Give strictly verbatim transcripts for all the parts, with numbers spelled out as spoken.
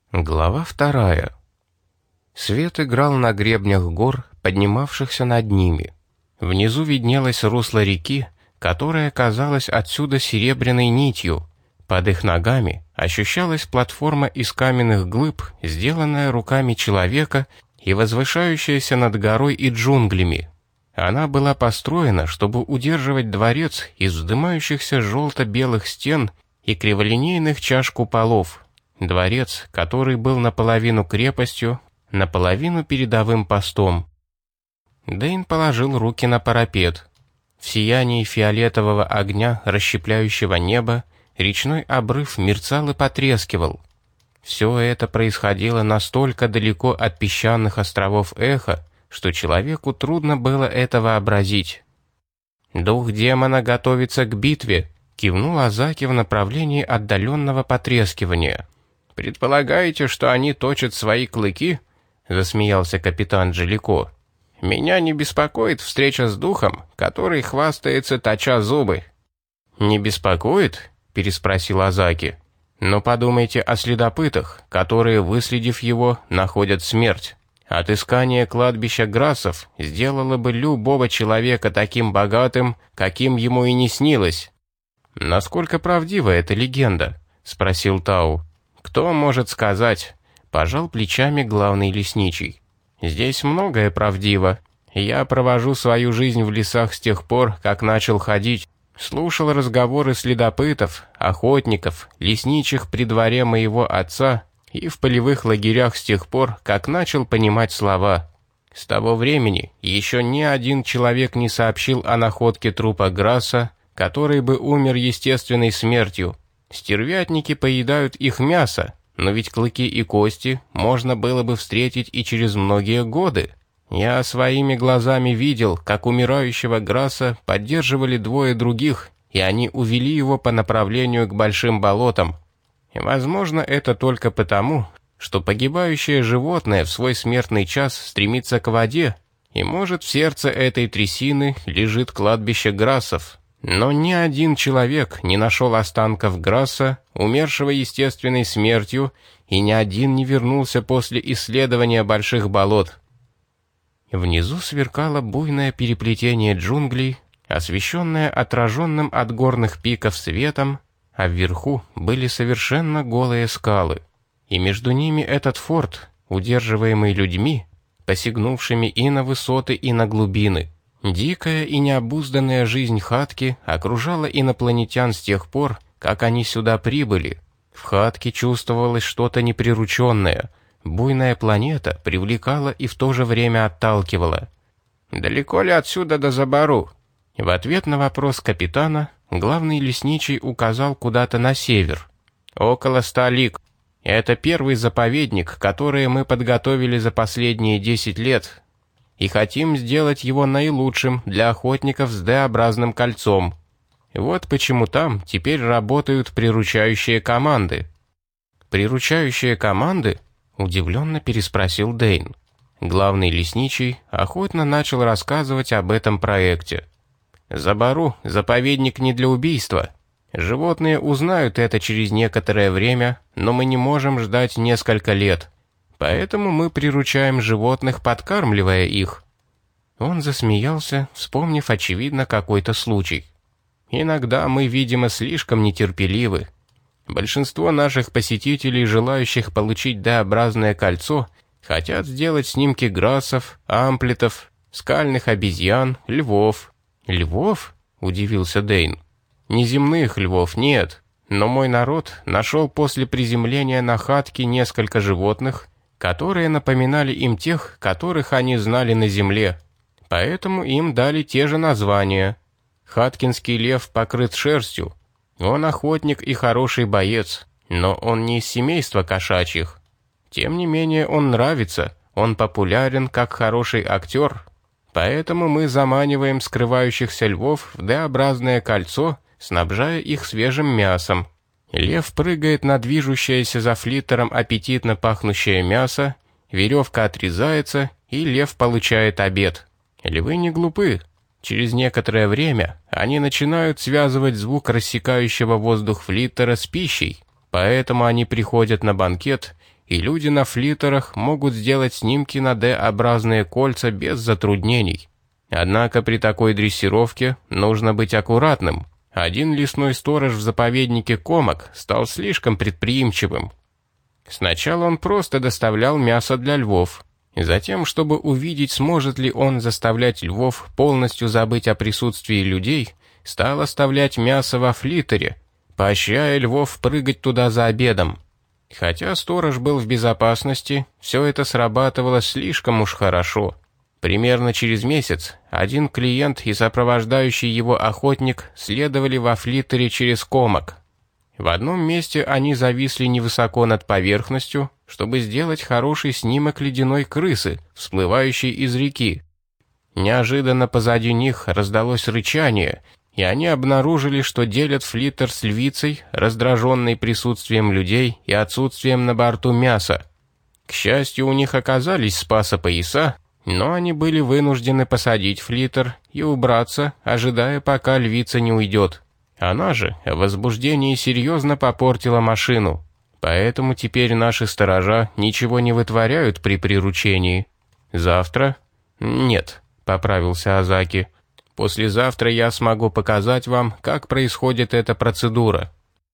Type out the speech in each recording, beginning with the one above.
Глава вторая. Свет играл на гребнях гор, поднимавшихся над ними. Внизу виднелось русло реки, которая казалась отсюда серебряной нитью. Под их ногами ощущалась платформа из каменных глыб, сделанная руками человека и возвышающаяся над горой и джунглями. Она была построена, чтобы удерживать дворец из вздымающихся желто-белых стен и криволинейных чаш куполов. Дворец, который был наполовину крепостью, наполовину передовым постом. Дэйн положил руки на парапет. В сиянии фиолетового огня, расщепляющего небо, речной обрыв мерцал и потрескивал. Все это происходило настолько далеко от песчаных островов Эхо, что человеку трудно было это вообразить. «Дух демона готовится к битве», — кивнул Азаки в направлении отдаленного потрескивания. «Предполагаете, что они точат свои клыки?» — засмеялся капитан Джалико. «Меня не беспокоит встреча с духом, который хвастается, точа зубы». «Не беспокоит?» — переспросил Азаки. «Но подумайте о следопытах, которые, выследив его, находят смерть. Отыскание кладбища Грассов сделало бы любого человека таким богатым, каким ему и не снилось». «Насколько правдива эта легенда?» — спросил Тау. «Кто может сказать?» — пожал плечами главный лесничий. «Здесь многое правдиво. Я провожу свою жизнь в лесах с тех пор, как начал ходить. Слушал разговоры следопытов, охотников, лесничих при дворе моего отца и в полевых лагерях с тех пор, как начал понимать слова. С того времени еще ни один человек не сообщил о находке трупа Грасса, который бы умер естественной смертью. Стервятники поедают их мясо, но ведь клыки и кости можно было бы встретить и через многие годы. Я своими глазами видел, как умирающего Грасса поддерживали двое других, и они увели его по направлению к большим болотам. И, возможно, это только потому, что погибающее животное в свой смертный час стремится к воде, и, может, в сердце этой трясины лежит кладбище Грассов. Но ни один человек не нашел останков Грасса, умершего естественной смертью, и ни один не вернулся после исследования больших болот. Внизу сверкало буйное переплетение джунглей, освещенное отраженным от горных пиков светом, а вверху были совершенно голые скалы. И между ними этот форт, удерживаемый людьми, посягнувшими и на высоты, и на глубины. Дикая и необузданная жизнь Хатки окружала инопланетян с тех пор, как они сюда прибыли. В Хатке чувствовалось что-то неприрученное. Буйная планета привлекала и в то же время отталкивала. «Далеко ли отсюда до Забару?» В ответ на вопрос капитана главный лесничий указал куда-то на север. «Около ста лиг. Это первый заповедник, который мы подготовили за последние десять лет, и хотим сделать его наилучшим для охотников с Д-образным кольцом. Вот почему там теперь работают приручающие команды». «Приручающие команды?» — удивленно переспросил Дэйн. Главный лесничий охотно начал рассказывать об этом проекте. «Забару — заповедник не для убийства. Животные узнают это через некоторое время, но мы не можем ждать несколько лет. Поэтому мы приручаем животных, подкармливая их». Он засмеялся, вспомнив, очевидно, какой-то случай. «Иногда мы, видимо, слишком нетерпеливы. Большинство наших посетителей, желающих получить Д-образное кольцо, хотят сделать снимки грассов, амплетов, скальных обезьян, львов». «Львов?» — удивился Дэйн. «Неземных львов нет, но мой народ нашел после приземления на Хатке несколько животных, которые напоминали им тех, которых они знали на земле. Поэтому им дали те же названия. Хаткинский лев покрыт шерстью. Он охотник и хороший боец, но он не из семейства кошачьих. Тем не менее он нравится, он популярен как хороший актер. Поэтому мы заманиваем скрывающихся львов в Д-образное кольцо, снабжая их свежим мясом. Лев прыгает на движущееся за флиттером аппетитно пахнущее мясо, веревка отрезается, и лев получает обед. Львы не глупы. Через некоторое время они начинают связывать звук рассекающего воздух флиттера с пищей, поэтому они приходят на банкет и люди на флиттерах могут сделать снимки на Д-образные кольца без затруднений. Однако при такой дрессировке нужно быть аккуратным. Один лесной сторож в заповеднике Комок стал слишком предприимчивым. Сначала он просто доставлял мясо для львов. Затем, чтобы увидеть, сможет ли он заставлять львов полностью забыть о присутствии людей, стал оставлять мясо во флиттере, поощряя львов прыгать туда за обедом. Хотя сторож был в безопасности, все это срабатывало слишком уж хорошо. Примерно через месяц один клиент и сопровождающий его охотник следовали во флиттере через Комок. В одном месте они зависли невысоко над поверхностью, чтобы сделать хороший снимок ледяной крысы, всплывающей из реки. Неожиданно позади них раздалось рычание, и они обнаружили, что делят флиттер с львицей, раздраженной присутствием людей и отсутствием на борту мяса. К счастью, у них оказались спасопояса, но они были вынуждены посадить флиттер и убраться, ожидая, пока львица не уйдет. Она же в возбуждении серьезно попортила машину, поэтому теперь наши сторожа ничего не вытворяют при приручении. Завтра? Нет, поправился Азаки. Послезавтра я смогу показать вам, как происходит эта процедура.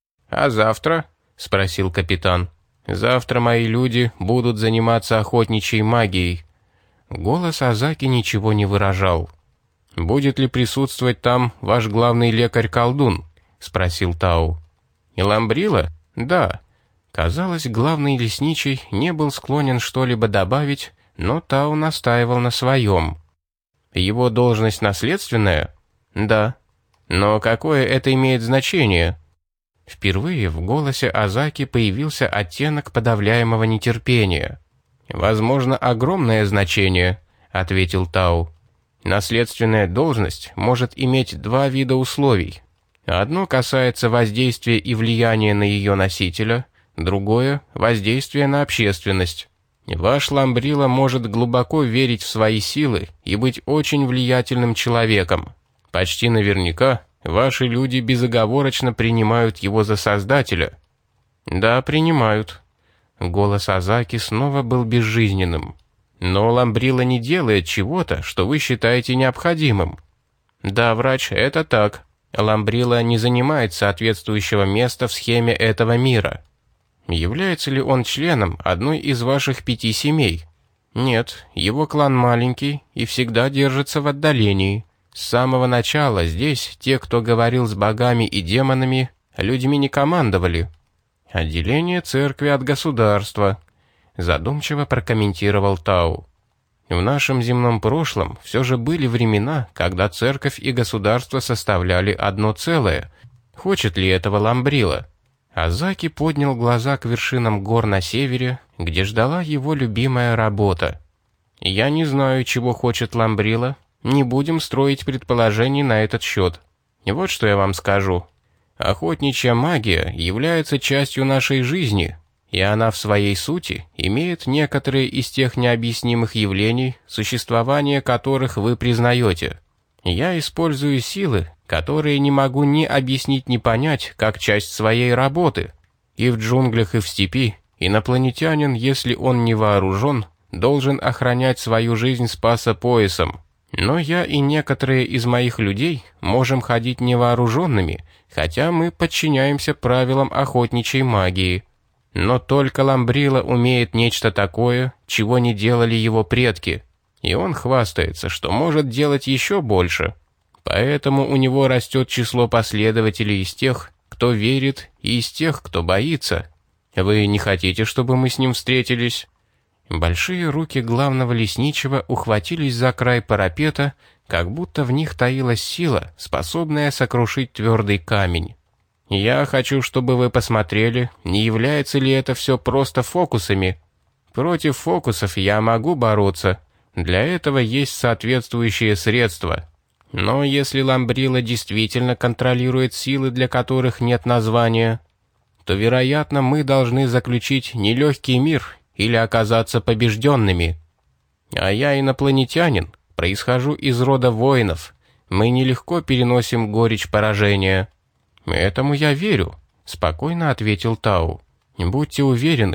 А завтра? Спросил капитан. Завтра мои люди будут заниматься охотничьей магией. Голос Азаки ничего не выражал. «Будет ли присутствовать там ваш главный лекарь-колдун?» — спросил Тау. «И Ламбрила?» «Да». Казалось, главный лесничий не был склонен что-либо добавить, но Тау настаивал на своем. «Его должность наследственная?» «Да». «Но какое это имеет значение?» Впервые в голосе Азаки появился оттенок подавляемого нетерпения. «Возможно, огромное значение», — ответил Тау. «Наследственная должность может иметь два вида условий. Одно касается воздействия и влияния на ее носителя, другое — воздействия на общественность. Ваш Ламбрила может глубоко верить в свои силы и быть очень влиятельным человеком. Почти наверняка ваши люди безоговорочно принимают его за создателя». «Да, принимают». Голос Азаки снова был безжизненным. «Но Ламбрила не делает чего-то, что вы считаете необходимым». «Да, врач, это так. Ламбрила не занимает соответствующего места в схеме этого мира». «Является ли он членом одной из ваших пяти семей?» «Нет, его клан маленький и всегда держится в отдалении. С самого начала здесь те, кто говорил с богами и демонами, людьми не командовали». «Отделение церкви от государства», — задумчиво прокомментировал Тау. «В нашем земном прошлом все же были времена, когда церковь и государство составляли одно целое. Хочет ли этого Ламбрила?» Азаки поднял глаза к вершинам гор на севере, где ждала его любимая работа. «Я не знаю, чего хочет Ламбрила. Не будем строить предположений на этот счет. Вот что я вам скажу. Охотничья магия является частью нашей жизни, и она в своей сути имеет некоторые из тех необъяснимых явлений, существование которых вы признаете. Я использую силы, которые не могу ни объяснить, ни понять, как часть своей работы. И в джунглях, и в степи инопланетянин, если он не вооружен, должен охранять свою жизнь спасо-поясом. Но я и некоторые из моих людей можем ходить невооруженными, хотя мы подчиняемся правилам охотничьей магии. Но только Ламбрила умеет нечто такое, чего не делали его предки, и он хвастается, что может делать еще больше. Поэтому у него растет число последователей из тех, кто верит, и из тех, кто боится. Вы не хотите, чтобы мы с ним встретились?» Большие руки главного лесничего ухватились за край парапета, как будто в них таилась сила, способная сокрушить твердый камень. «Я хочу, чтобы вы посмотрели, не является ли это все просто фокусами. Против фокусов я могу бороться, для этого есть соответствующие средства. Но если Ламбрила действительно контролирует силы, для которых нет названия, то, вероятно, мы должны заключить нелегкий мир или оказаться побежденными. А я инопланетянин, происхожу из рода воинов, мы нелегко переносим горечь поражения». «Этому я верю», — спокойно ответил Тау. «Будьте уверены,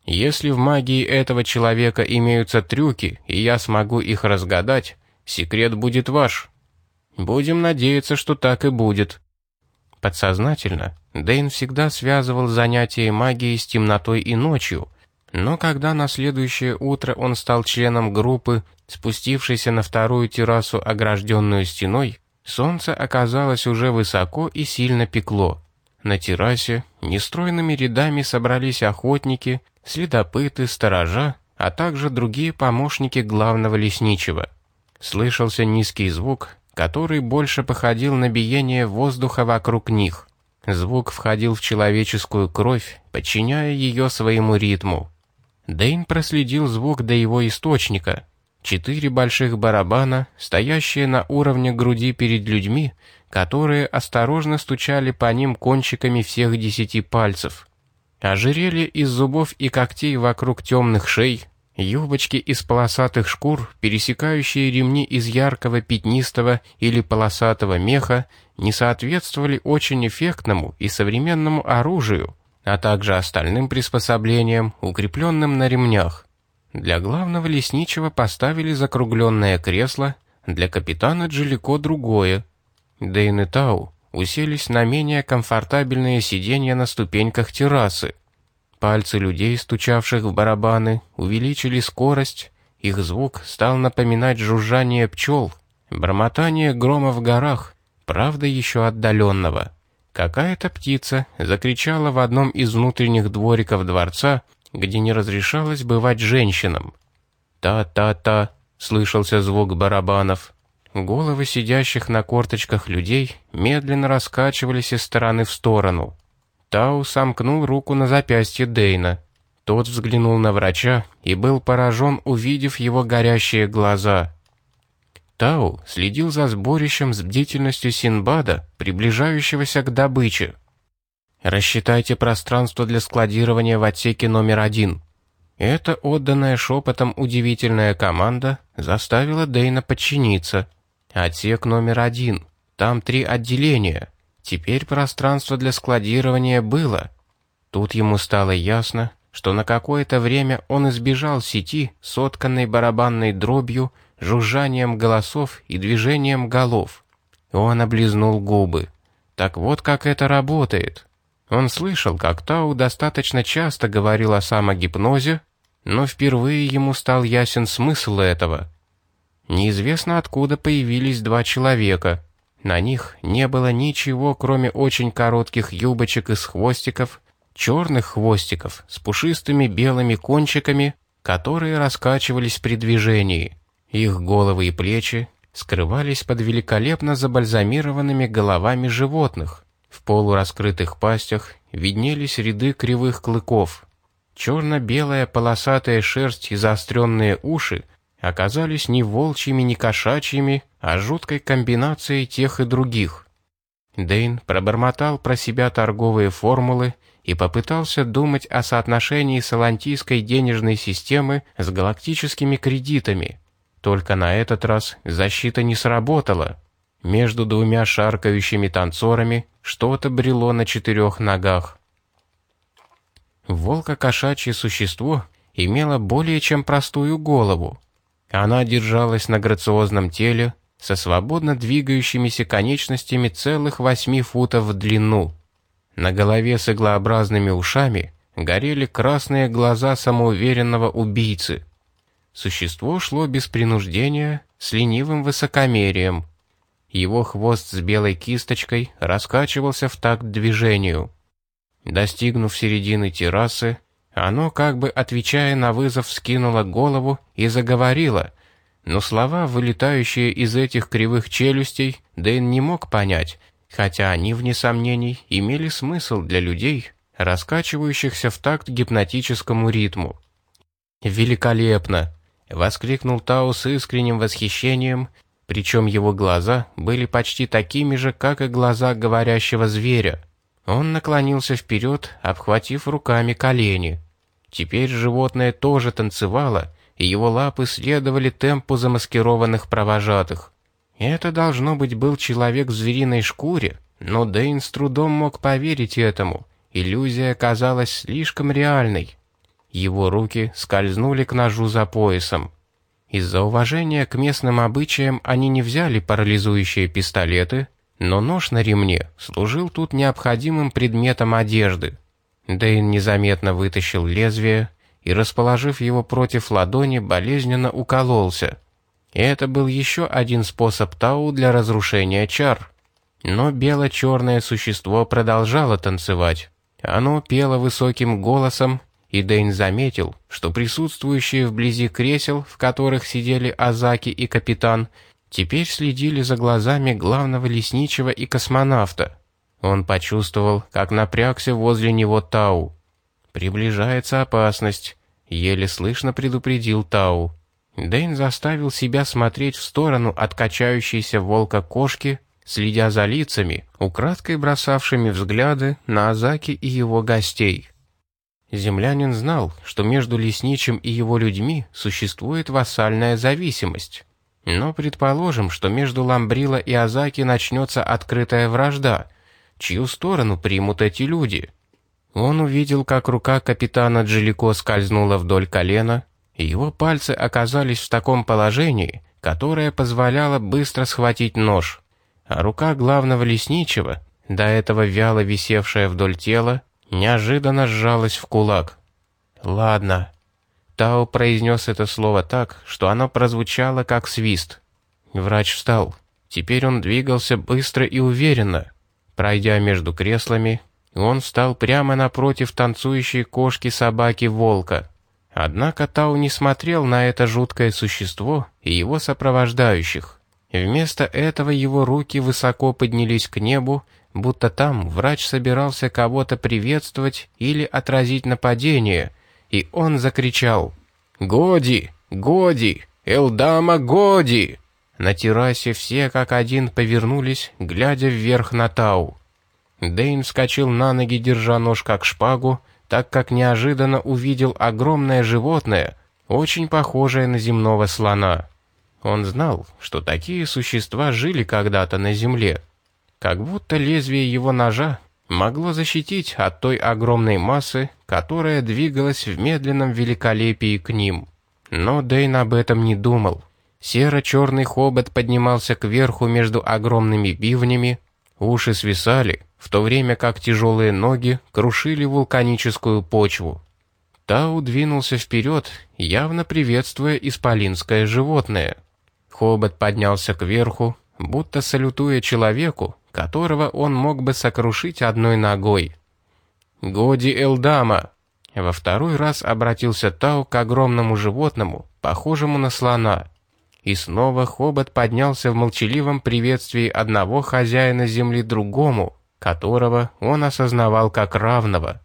Если в магии этого человека имеются трюки, и я смогу их разгадать, секрет будет ваш. Будем надеяться, что так и будет». Подсознательно Дэйн всегда связывал занятия магией с темнотой и ночью, но когда на следующее утро он стал членом группы, спустившейся на вторую террасу, огражденную стеной, солнце оказалось уже высоко и сильно пекло. На террасе нестройными рядами собрались охотники, следопыты, сторожа, а также другие помощники главного лесничего. Слышался низкий звук, который больше походил на биение воздуха вокруг них. Звук входил в человеческую кровь, подчиняя ее своему ритму. Дэйн проследил звук до его источника. Четыре больших барабана, стоящие на уровне груди перед людьми, которые осторожно стучали по ним кончиками всех десяти пальцев. Ожерелье из зубов и когтей вокруг темных шей, юбочки из полосатых шкур, пересекающие ремни из яркого пятнистого или полосатого меха, не соответствовали очень эффектному и современному оружию, а также остальным приспособлениям, укрепленным на ремнях. Для главного лесничего поставили закругленное кресло, для капитана Джалико другое. Дэйн и Тау уселись на менее комфортабельные сиденья на ступеньках террасы. Пальцы людей, стучавших в барабаны, увеличили скорость, их звук стал напоминать жужжание пчел, бормотание грома в горах, правда еще отдаленного. Какая-то птица закричала в одном из внутренних двориков дворца, где не разрешалось бывать женщинам. «Та-та-та», — слышался звук барабанов. Головы сидящих на корточках людей медленно раскачивались из стороны в сторону. Тау сомкнул руку на запястье Дэйна. Тот взглянул на врача и был поражен, увидев его горящие глаза. Тау следил за сборищем с бдительностью Синдбада, приближающегося к добыче. «Рассчитайте пространство для складирования в отсеке номер один». Эта отданная шепотом удивительная команда заставила Дэйна подчиниться. «Отсек номер один. Там три отделения. Теперь пространство для складирования было». Тут ему стало ясно, что на какое-то время он избежал сети, сотканной барабанной дробью, жужжанием голосов и движением голов. Он облизнул губы. Так вот как это работает. Он слышал, как Тау достаточно часто говорил о самогипнозе, но впервые ему стал ясен смысл этого. Неизвестно откуда появились два человека. На них не было ничего, кроме очень коротких юбочек из хвостиков, черных хвостиков с пушистыми белыми кончиками, которые раскачивались при движении. Их головы и плечи скрывались под великолепно забальзамированными головами животных. В полураскрытых пастях виднелись ряды кривых клыков. Черно-белая полосатая шерсть и заостренные уши оказались не волчьими, не кошачьими, а жуткой комбинацией тех и других. Дэйн пробормотал про себя торговые формулы и попытался думать о соотношении салантийской денежной системы с галактическими кредитами. Только на этот раз защита не сработала. Между двумя шаркающими танцорами что-то брело на четырех ногах. Волко-кошачье существо имело более чем простую голову. Она держалась на грациозном теле со свободно двигающимися конечностями целых восьми футов в длину. На голове с иглообразными ушами горели красные глаза самоуверенного убийцы. Существо шло без принуждения, с ленивым высокомерием. Его хвост с белой кисточкой раскачивался в такт движению. Достигнув середины террасы, оно, как бы отвечая на вызов, вскинуло голову и заговорило, но слова, вылетающие из этих кривых челюстей, Дэйн не мог понять, хотя они, вне сомнений, имели смысл для людей, раскачивающихся в такт гипнотическому ритму. «Великолепно!» — воскликнул Тау с искренним восхищением, причем его глаза были почти такими же, как и глаза говорящего зверя. Он наклонился вперед, обхватив руками колени. Теперь животное тоже танцевало, и его лапы следовали темпу замаскированных провожатых. Это, должно быть, был человек в звериной шкуре, но Дэйн с трудом мог поверить этому. Иллюзия казалась слишком реальной. его руки скользнули к ножу за поясом. Из-за уважения к местным обычаям они не взяли парализующие пистолеты, но нож на ремне служил тут необходимым предметом одежды. Дэйн незаметно вытащил лезвие и, расположив его против ладони, болезненно укололся. Это был еще один способ Тау для разрушения чар. Но бело-черное существо продолжало танцевать. Оно пело высоким голосом, и Дэйн заметил, что присутствующие вблизи кресел, в которых сидели Азаки и капитан, теперь следили за глазами главного лесничего и космонавта. Он почувствовал, как напрягся возле него Тау. «Приближается опасность», — еле слышно предупредил Тау. Дэйн заставил себя смотреть в сторону от качающейся волка-кошки, следя за лицами, украдкой бросавшими взгляды на Азаки и его гостей. Землянин знал, что между лесничим и его людьми существует вассальная зависимость. Но предположим, что между Ламбрило и Азаки начнется открытая вражда. Чью сторону примут эти люди? Он увидел, как рука капитана Джелико скользнула вдоль колена, и его пальцы оказались в таком положении, которое позволяло быстро схватить нож. А рука главного лесничего, до этого вяло висевшая вдоль тела, неожиданно сжалась в кулак. «Ладно». Тау произнес это слово так, что оно прозвучало как свист. Врач встал. Теперь он двигался быстро и уверенно. Пройдя между креслами, он встал прямо напротив танцующей кошки-собаки-волка. Однако Тау не смотрел на это жуткое существо и его сопровождающих. Вместо этого его руки высоко поднялись к небу, будто там врач собирался кого-то приветствовать или отразить нападение, и он закричал: «Годи! Годи! Элдама, годи!» На террасе все как один повернулись, глядя вверх на Тау. Дэйн вскочил на ноги, держа нож как шпагу, так как неожиданно увидел огромное животное, очень похожее на земного слона. Он знал, что такие существа жили когда-то на земле. Как будто лезвие его ножа могло защитить от той огромной массы, которая двигалась в медленном великолепии к ним. Но Дэйн об этом не думал. Серо-черный хобот поднимался кверху между огромными бивнями, уши свисали, в то время как тяжелые ноги крушили вулканическую почву. Тау двинулся вперед, явно приветствуя исполинское животное. Хобот поднялся кверху, будто салютуя человеку, которого он мог бы сокрушить одной ногой. «Годи, Элдама!» Во второй раз обратился Тау к огромному животному, похожему на слона. И снова хобот поднялся в молчаливом приветствии одного хозяина земли другому, которого он осознавал как равного.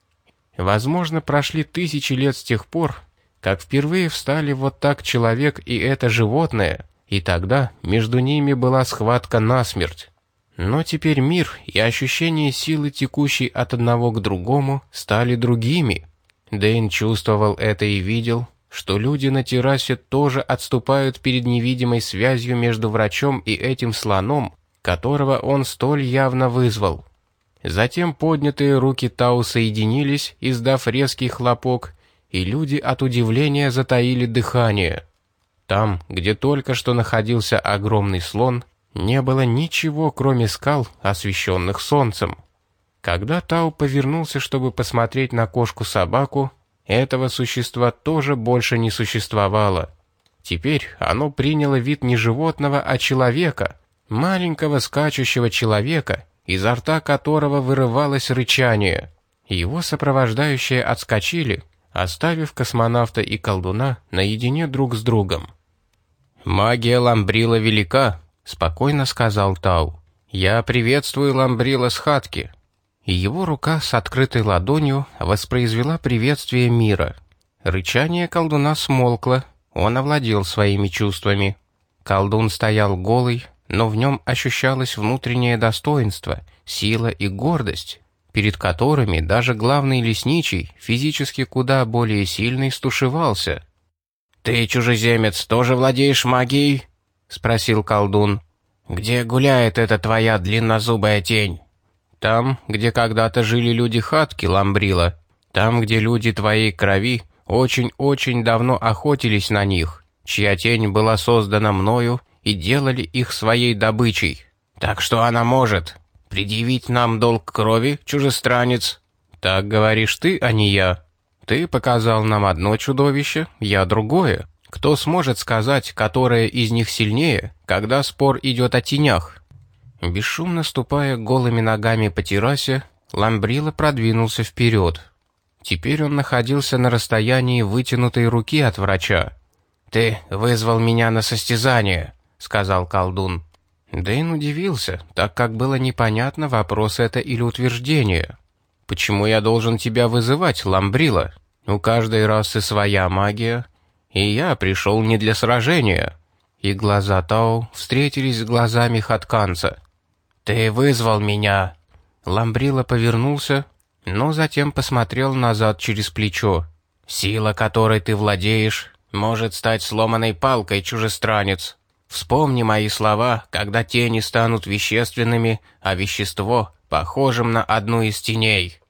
Возможно, прошли тысячи лет с тех пор, как впервые встали вот так человек и это животное, и тогда между ними была схватка насмерть. Но теперь мир и ощущение силы, текущей от одного к другому, стали другими. Дэйн чувствовал это и видел, что люди на террасе тоже отступают перед невидимой связью между врачом и этим слоном, которого он столь явно вызвал. Затем поднятые руки Тау соединились, издав резкий хлопок, и люди от удивления затаили дыхание. Там, где только что находился огромный слон, не было ничего, кроме скал, освещенных солнцем. Когда Тау повернулся, чтобы посмотреть на кошку-собаку, этого существа тоже больше не существовало. Теперь оно приняло вид не животного, а человека, маленького скачущего человека, изо рта которого вырывалось рычание. Его сопровождающие отскочили, оставив космонавта и колдуна наедине друг с другом. «Магия Ламбрило велика», — спокойно сказал Тау. «Я приветствую Ламбрило с Хатки». И его рука с открытой ладонью воспроизвела приветствие мира. Рычание колдуна смолкло, он овладел своими чувствами. Колдун стоял голый, но в нем ощущалось внутреннее достоинство, сила и гордость, перед которыми даже главный лесничий, физически куда более сильный, стушевался. «Ты, чужеземец, тоже владеешь магией?» — спросил колдун. «Где гуляет эта твоя длиннозубая тень?» «Там, где когда-то жили люди Хатки, Ламбрило», — Там, где люди твоей крови очень-очень давно охотились на них, чья тень была создана мною, и делали их своей добычей. Так что она может предъявить нам долг крови, чужестранец? Так говоришь ты, а не я. Ты показал нам одно чудовище, я другое. Кто сможет сказать, которое из них сильнее, когда спор идет о тенях?» Бесшумно ступая голыми ногами по террасе, Ламбрило продвинулся вперед. Теперь он находился на расстоянии вытянутой руки от врача. «Ты вызвал меня на состязание», — сказал колдун. Дэйн удивился, так как было непонятно, вопрос это или утверждение. «Почему я должен тебя вызывать, Ламбрило? У каждой расы своя магия, и я пришел не для сражения». И глаза Тау встретились с глазами хатканца. «Ты вызвал меня!» Ламбрило повернулся, но затем посмотрел назад через плечо. «Сила, которой ты владеешь, может стать сломанной палкой, чужестранец. Вспомни мои слова, когда тени станут вещественными, а вещество — похожим на одну из теней».